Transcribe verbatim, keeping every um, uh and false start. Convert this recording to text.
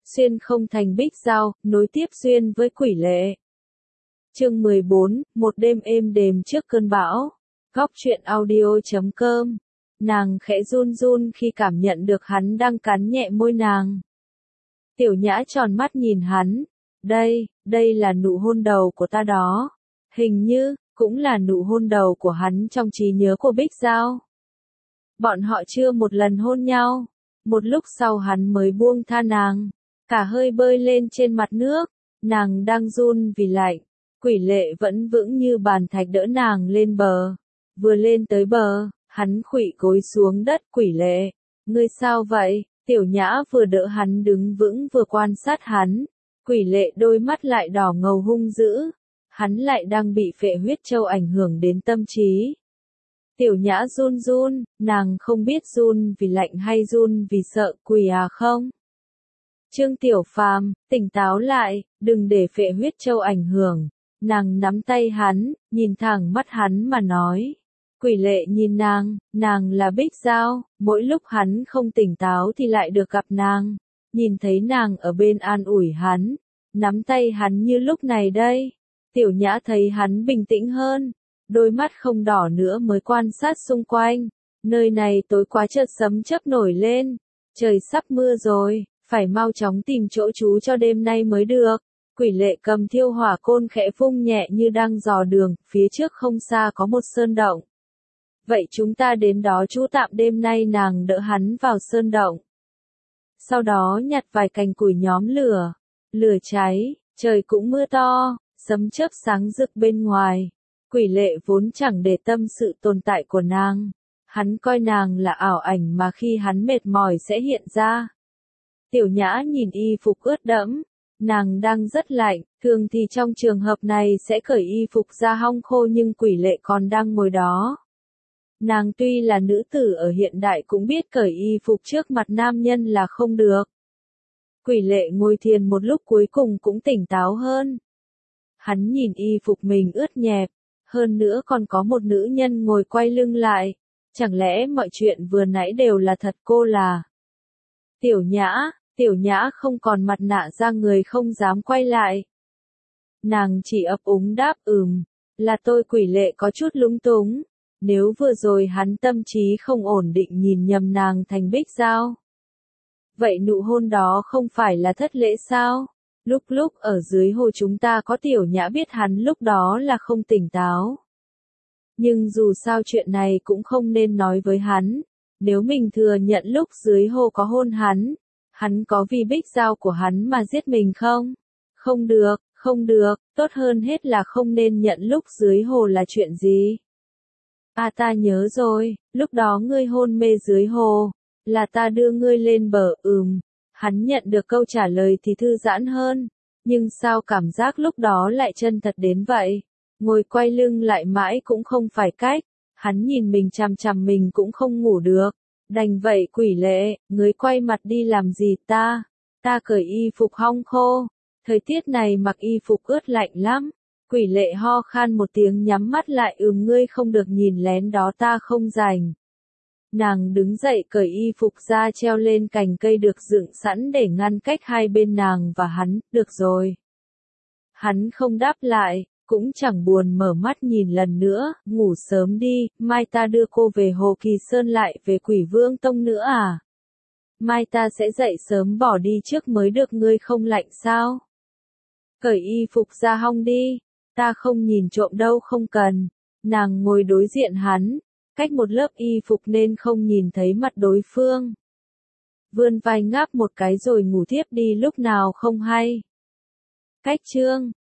xuyên không thành Bích Giao, nối tiếp xuyên với Quỷ Lệ. Chương mười bốn, một đêm êm đềm trước cơn bão. Góc truyện audio chấm com. Nàng khẽ run run khi cảm nhận được hắn đang cắn nhẹ môi nàng. Tiểu Nhã tròn mắt nhìn hắn. Đây, đây là nụ hôn đầu của ta đó. Hình như, cũng là nụ hôn đầu của hắn trong trí nhớ của Bích Giao. Bọn họ chưa một lần hôn nhau. Một lúc sau hắn mới buông tha nàng. Cả hơi bơi lên trên mặt nước. Nàng đang run vì lạnh. Quỷ Lệ vẫn vững như bàn thạch đỡ nàng lên bờ. Vừa lên tới bờ, hắn khuỵu gối xuống đất. Quỷ Lệ, ngươi sao vậy? Tiểu Nhã vừa đỡ hắn đứng vững vừa quan sát hắn. Quỷ Lệ đôi mắt lại đỏ ngầu hung dữ. Hắn lại đang bị phệ huyết châu ảnh hưởng đến tâm trí. Tiểu Nhã run run, nàng không biết run vì lạnh hay run vì sợ quỷ à không? Trương Tiểu Phàm, tỉnh táo lại, đừng để phệ huyết châu ảnh hưởng. Nàng nắm tay hắn, nhìn thẳng mắt hắn mà nói. Quỷ Lệ nhìn nàng, nàng là Bích Giao, mỗi lúc hắn không tỉnh táo thì lại được gặp nàng. Nhìn thấy nàng ở bên an ủi hắn, nắm tay hắn như lúc này đây. Tiểu Nhã thấy hắn bình tĩnh hơn, đôi mắt không đỏ nữa mới quan sát xung quanh. Nơi này tối quá, chợt sấm chớp nổi lên, trời sắp mưa rồi, phải mau chóng tìm chỗ trú cho đêm nay mới được. Quỷ Lệ cầm thiêu hỏa côn khẽ vung nhẹ như đang dò đường, phía trước không xa có một sơn động. Vậy chúng ta đến đó trú tạm đêm nay. Nàng đỡ hắn vào sơn động. Sau đó nhặt vài cành củi nhóm lửa. Lửa cháy, trời cũng mưa to, sấm chớp sáng rực bên ngoài. Quỷ Lệ vốn chẳng để tâm sự tồn tại của nàng. Hắn coi nàng là ảo ảnh mà khi hắn mệt mỏi sẽ hiện ra. Tiểu Nhã nhìn y phục ướt đẫm. Nàng đang rất lạnh, thường thì trong trường hợp này sẽ cởi y phục ra hong khô, nhưng Quỷ Lệ còn đang ngồi đó. Nàng tuy là nữ tử ở hiện đại cũng biết cởi y phục trước mặt nam nhân là không được. Quỷ Lệ ngồi thiền một lúc cuối cùng cũng tỉnh táo hơn. Hắn nhìn y phục mình ướt nhẹp, hơn nữa còn có một nữ nhân ngồi quay lưng lại. Chẳng lẽ mọi chuyện vừa nãy đều là thật? Cô là Tiểu Nhã. Tiểu Nhã không còn mặt nạ ra người không dám quay lại. Nàng chỉ ấp úng đáp ừm, là tôi. Quỷ Lệ có chút lúng túng. Nếu vừa rồi hắn tâm trí không ổn định nhìn nhầm nàng thành Bích Giao. Vậy nụ hôn đó không phải là thất lễ sao? Lúc lúc ở dưới hồ chúng ta có. Tiểu Nhã biết hắn lúc đó là không tỉnh táo. Nhưng dù sao chuyện này cũng không nên nói với hắn. Nếu mình thừa nhận lúc dưới hồ có hôn hắn, hắn có vì Bích Giao của hắn mà giết mình không? Không được, không được, tốt hơn hết là không nên nhận lúc dưới hồ là chuyện gì. À, ta nhớ rồi, lúc đó ngươi hôn mê dưới hồ, là ta đưa ngươi lên bờ. Ừm, hắn nhận được câu trả lời thì thư giãn hơn, nhưng sao cảm giác lúc đó lại chân thật đến vậy? Ngồi quay lưng lại mãi cũng không phải cách, hắn nhìn mình chằm chằm mình cũng không ngủ được. Đành vậy. Quỷ Lệ, ngươi quay mặt đi làm gì? Ta, ta cởi y phục hong khô. Thời tiết này mặc y phục ướt lạnh lắm. Quỷ Lệ ho khan một tiếng nhắm mắt lại. Ừm, ngươi không được nhìn lén đó, ta không rảnh. Nàng đứng dậy cởi y phục ra treo lên cành cây được dựng sẵn để ngăn cách hai bên nàng và hắn. Được rồi. Hắn không đáp lại, cũng chẳng buồn mở mắt nhìn lần nữa. Ngủ sớm đi, mai ta đưa cô về Hồ Kỳ Sơn lại về Quỷ Vương Tông nữa à? Mai ta sẽ dậy sớm bỏ đi trước mới được. Ngươi không lạnh sao? Cởi y phục ra hong đi, ta không nhìn trộm đâu. Không cần. Nàng ngồi đối diện hắn, cách một lớp y phục nên không nhìn thấy mặt đối phương. Vươn vai ngáp một cái rồi ngủ thiếp đi lúc nào không hay. Cách chương